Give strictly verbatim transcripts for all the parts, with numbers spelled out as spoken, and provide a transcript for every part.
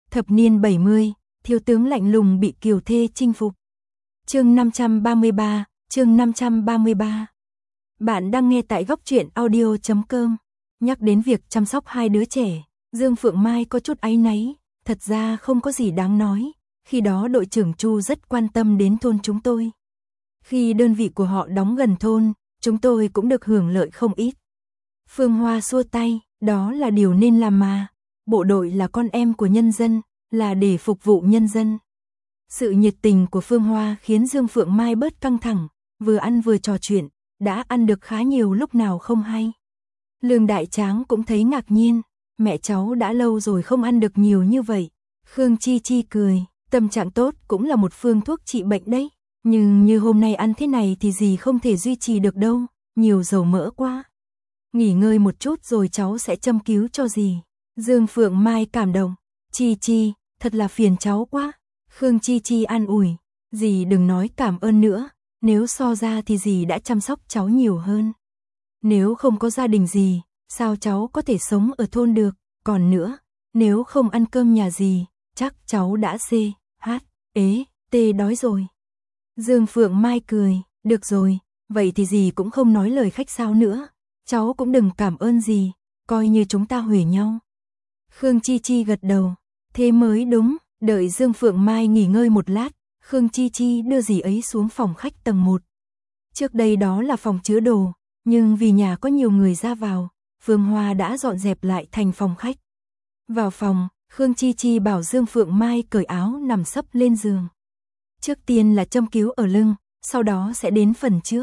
Thập niên bảy mươi, thiếu tướng lạnh lùng bị kiều thê chinh phục. Chương năm trăm ba mươi ba, chương năm trăm ba mươi ba. Bạn đang nghe tại góc truyện audio chấm com. Nhắc đến việc chăm sóc hai đứa trẻ, Dương Phượng Mai có chút áy náy, thật ra không có gì đáng nói, khi đó đội trưởng Chu rất quan tâm đến thôn chúng tôi. Khi đơn vị của họ đóng gần thôn, chúng tôi cũng được hưởng lợi không ít. Phương Hoa xua tay, đó là điều nên làm mà, bộ đội là con em của nhân dân, là để phục vụ nhân dân. Sự nhiệt tình của Phương Hoa khiến Dương Phượng Mai bớt căng thẳng, vừa ăn vừa trò chuyện, đã ăn được khá nhiều lúc nào không hay. Lương Đại Tráng cũng thấy ngạc nhiên, mẹ cháu đã lâu rồi không ăn được nhiều như vậy. Khương Chi Chi cười, tâm trạng tốt cũng là một phương thuốc trị bệnh đấy, nhưng như hôm nay ăn thế này thì gì không thể duy trì được đâu, nhiều dầu mỡ quá. Nghỉ ngơi một chút rồi cháu sẽ châm cứu cho dì. Dương Phượng Mai cảm động, Chi Chi, thật là phiền cháu quá. Khương Chi Chi an ủi, dì đừng nói cảm ơn nữa, nếu so ra thì dì đã chăm sóc cháu nhiều hơn. Nếu không có gia đình dì, sao cháu có thể sống ở thôn được, còn nữa, nếu không ăn cơm nhà dì, chắc cháu đã xê, hát, ế, tê đói rồi. Dương Phượng Mai cười, được rồi, vậy thì dì cũng không nói lời khách sáo nữa, cháu cũng đừng cảm ơn dì, coi như chúng ta huề nhau. Khương Chi Chi gật đầu, thế mới đúng. Đợi Dương Phượng Mai nghỉ ngơi một lát, Khương Chi Chi đưa dì ấy xuống phòng khách tầng một. Trước đây đó là phòng chứa đồ, nhưng vì nhà có nhiều người ra vào, Phương Hoa đã dọn dẹp lại thành phòng khách. Vào phòng, Khương Chi Chi bảo Dương Phượng Mai cởi áo nằm sấp lên giường. Trước tiên là châm cứu ở lưng, sau đó sẽ đến phần trước.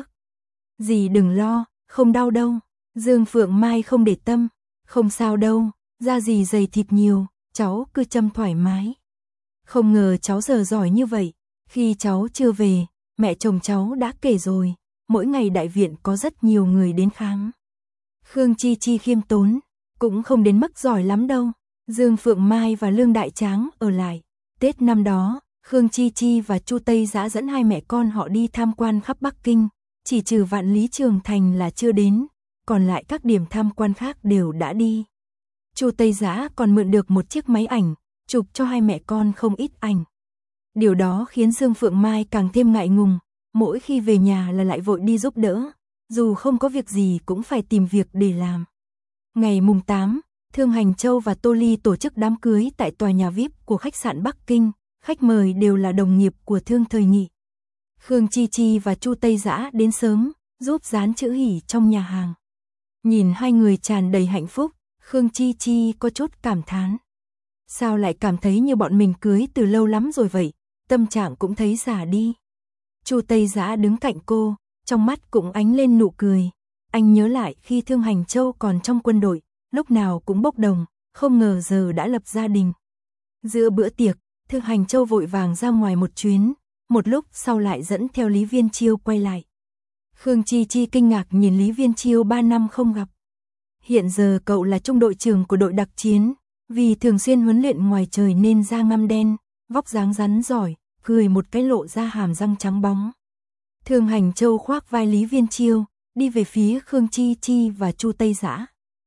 Dì đừng lo, không đau đâu. Dương Phượng Mai không để tâm, không sao đâu, da dì dày thịt nhiều, cháu cứ châm thoải mái. Không ngờ cháu giờ giỏi như vậy, khi cháu chưa về, mẹ chồng cháu đã kể rồi, mỗi ngày đại viện có rất nhiều người đến khám. Khương Chi Chi khiêm tốn, cũng không đến mức giỏi lắm đâu. Dương Phượng Mai và Lương Đại Tráng ở lại. Tết năm đó, Khương Chi Chi và Chu Tây Dã dẫn hai mẹ con họ đi tham quan khắp Bắc Kinh, chỉ trừ Vạn Lý Trường Thành là chưa đến, còn lại các điểm tham quan khác đều đã đi. Chu Tây Dã còn mượn được một chiếc máy ảnh, chụp cho hai mẹ con không ít ảnh. Điều đó khiến Dương Phượng Mai càng thêm ngại ngùng, mỗi khi về nhà là lại vội đi giúp đỡ, dù không có việc gì cũng phải tìm việc để làm. Ngày mùng tám, Thương Hành Châu và Tô Ly tổ chức đám cưới tại tòa nhà vi ai pi của khách sạn Bắc Kinh, khách mời đều là đồng nghiệp của Thương Thời Nghị. Khương Chi Chi và Chu Tây Dã đến sớm, giúp dán chữ hỉ trong nhà hàng. Nhìn hai người tràn đầy hạnh phúc, Khương Chi Chi có chút cảm thán. Sao lại cảm thấy như bọn mình cưới từ lâu lắm rồi vậy, tâm trạng cũng thấy già đi. Chu Tây Dã đứng cạnh cô, trong mắt cũng ánh lên nụ cười. Anh nhớ lại khi Thương Hành Châu còn trong quân đội, lúc nào cũng bốc đồng, không ngờ giờ đã lập gia đình. Giữa bữa tiệc, Thương Hành Châu vội vàng ra ngoài một chuyến, một lúc sau lại dẫn theo Lý Viên Chiêu quay lại. Khương Chi Chi kinh ngạc nhìn Lý Viên Chiêu ba năm không gặp. Hiện giờ cậu là trung đội trưởng của đội đặc chiến, vì thường xuyên huấn luyện ngoài trời nên da ngăm đen, vóc dáng rắn giỏi, cười một cái lộ ra hàm răng trắng bóng. Thương Hành Châu khoác vai Lý Viên Chiêu, đi về phía Khương Chi Chi và Chu Tây Dã.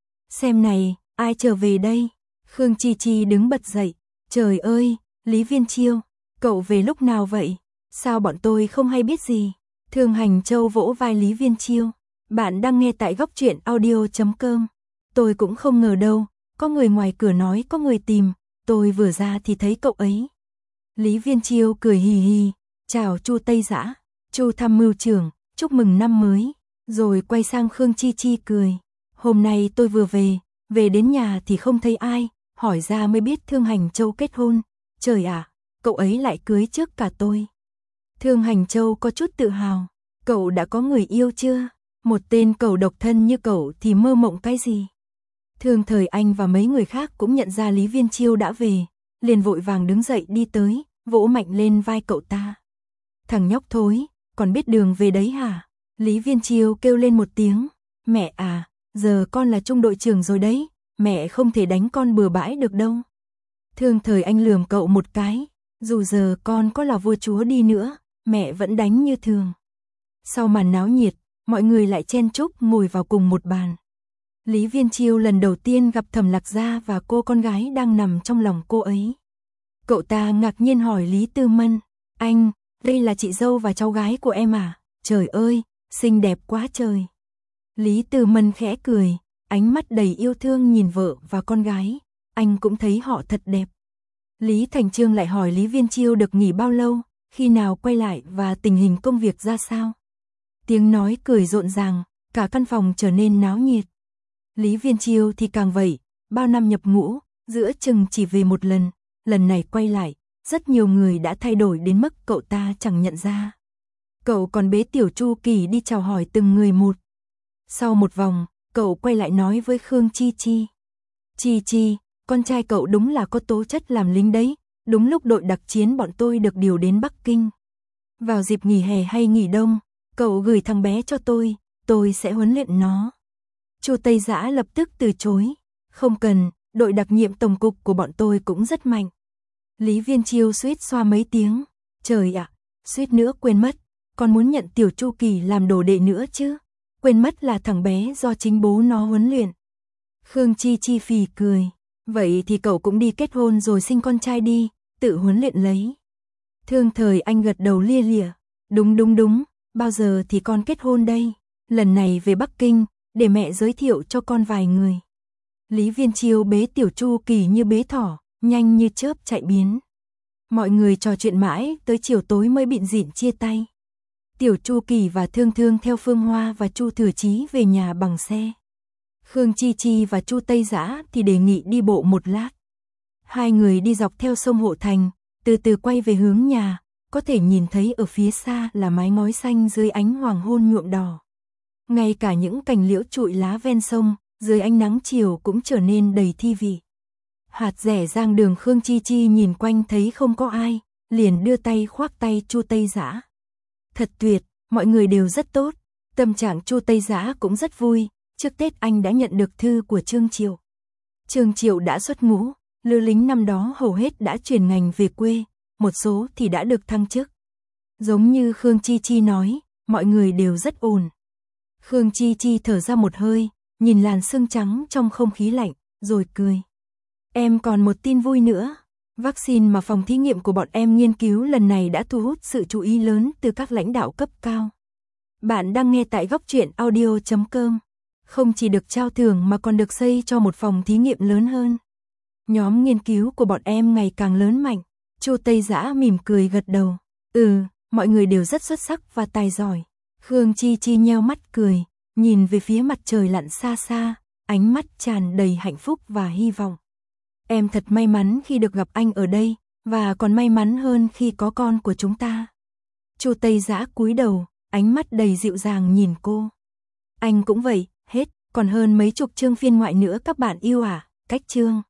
Xem này, ai trở về đây? Khương Chi Chi đứng bật dậy, trời ơi, Lý Viên Chiêu, cậu về lúc nào vậy? Sao bọn tôi không hay biết gì? Thương Hành Châu vỗ vai Lý Viên Chiêu, bạn đang nghe tại góc truyện audio chấm com. Tôi cũng không ngờ đâu, có người ngoài cửa nói có người tìm, tôi vừa ra thì thấy cậu ấy. Lý Viên Chiêu cười hì hì, chào Chu Tây Dã, Chu tham mưu trưởng, chúc mừng năm mới, rồi quay sang Khương Chi Chi cười. Hôm nay tôi vừa về, về đến nhà thì không thấy ai, hỏi ra mới biết Thương Hành Châu kết hôn. Trời ạ, à, cậu ấy lại cưới trước cả tôi. Thương Hành Châu có chút tự hào, cậu đã có người yêu chưa? Một tên cẩu độc thân như cậu thì mơ mộng cái gì? Thương Thời Anh và mấy người khác cũng nhận ra Lý Viên Chiêu đã về, liền vội vàng đứng dậy đi tới, vỗ mạnh lên vai cậu ta. Thằng nhóc thối, còn biết đường về đấy hả? Lý Viên Chiêu kêu lên một tiếng, mẹ à, giờ con là trung đội trưởng rồi đấy, mẹ không thể đánh con bừa bãi được đâu. Thương Thời Anh lườm cậu một cái, dù giờ con có là vua chúa đi nữa, mẹ vẫn đánh như thường. Sau màn náo nhiệt, mọi người lại chen chúc ngồi vào cùng một bàn. Lý Viên Chiêu lần đầu tiên gặp Thẩm Lạc Gia và cô con gái đang nằm trong lòng cô ấy. Cậu ta ngạc nhiên hỏi Lý Tư Mân, anh, đây là chị dâu và cháu gái của em à? Trời ơi, xinh đẹp quá trời. Lý Tư Mân khẽ cười, ánh mắt đầy yêu thương nhìn vợ và con gái, anh cũng thấy họ thật đẹp. Lý Thành Chương lại hỏi Lý Viên Chiêu được nghỉ bao lâu, khi nào quay lại và tình hình công việc ra sao. Tiếng nói cười rộn ràng, cả căn phòng trở nên náo nhiệt. Lý Viên Chiêu thì càng vậy, bao năm nhập ngũ, giữa chừng chỉ về một lần, lần này quay lại, rất nhiều người đã thay đổi đến mức cậu ta chẳng nhận ra. Cậu còn bế Tiểu Chu Kỳ đi chào hỏi từng người một. Sau một vòng, cậu quay lại nói với Khương Chi Chi. Chi Chi, con trai cậu đúng là có tố chất làm lính đấy, đúng lúc đội đặc chiến bọn tôi được điều đến Bắc Kinh. Vào dịp nghỉ hè hay nghỉ đông, cậu gửi thằng bé cho tôi, tôi sẽ huấn luyện nó. Chu Tây Dã lập tức từ chối, không cần, đội đặc nhiệm tổng cục của bọn tôi cũng rất mạnh. Lý Viên Chiêu suýt xoa mấy tiếng, trời ạ, suýt nữa quên mất, còn muốn nhận Tiểu Chu Kỳ làm đồ đệ nữa chứ, quên mất là thằng bé do chính bố nó huấn luyện. Khương Chi Chi phì cười, vậy thì cậu cũng đi kết hôn rồi sinh con trai đi, tự huấn luyện lấy. Thương Thời Anh gật đầu lia lịa, đúng đúng đúng, bao giờ thì con kết hôn đây, lần này về Bắc Kinh, để mẹ giới thiệu cho con vài người. Lý Viên Chiêu bế Tiểu Chu Kỳ như bế thỏ, nhanh như chớp chạy biến. Mọi người trò chuyện mãi, tới chiều tối mới bịn rỉn chia tay. Tiểu Chu Kỳ và Thương Thương theo Phương Hoa và Chu Thừa Chí về nhà bằng xe. Khương Chi Chi và Chu Tây Dã thì đề nghị đi bộ một lát. Hai người đi dọc theo sông Hộ Thành, từ từ quay về hướng nhà, có thể nhìn thấy ở phía xa là mái ngói xanh dưới ánh hoàng hôn nhuộm đỏ. Ngay cả những cành liễu trụi lá ven sông, dưới ánh nắng chiều cũng trở nên đầy thi vị. Hạt rẻ giang đường. Khương Chi Chi nhìn quanh thấy không có ai, liền đưa tay khoác tay Chu Tây Dã. Thật tuyệt, mọi người đều rất tốt, tâm trạng Chu Tây Dã cũng rất vui, trước Tết anh đã nhận được thư của Trương Triệu. Trương Triệu đã xuất ngũ, lữ lính năm đó hầu hết đã chuyển ngành về quê, một số thì đã được thăng chức. Giống như Khương Chi Chi nói, mọi người đều rất ổn. Khương Chi Chi thở ra một hơi, nhìn làn sương trắng trong không khí lạnh, rồi cười. Em còn một tin vui nữa, vaccine mà phòng thí nghiệm của bọn em nghiên cứu lần này đã thu hút sự chú ý lớn từ các lãnh đạo cấp cao. Bạn đang nghe tại góc truyện audio chấm com, không chỉ được trao thưởng mà còn được xây cho một phòng thí nghiệm lớn hơn. Nhóm nghiên cứu của bọn em ngày càng lớn mạnh. Chu Tây Dã mỉm cười gật đầu. Ừ, mọi người đều rất xuất sắc và tài giỏi. Khương Chi Chi nheo mắt cười, nhìn về phía mặt trời lặn xa xa, ánh mắt tràn đầy hạnh phúc và hy vọng. Em thật may mắn khi được gặp anh ở đây, và còn may mắn hơn khi có con của chúng ta. Chu Tây Dã cúi đầu, ánh mắt đầy dịu dàng nhìn cô. Anh cũng vậy, hết, còn hơn mấy chục chương phiên ngoại nữa các bạn yêu à, cách chương.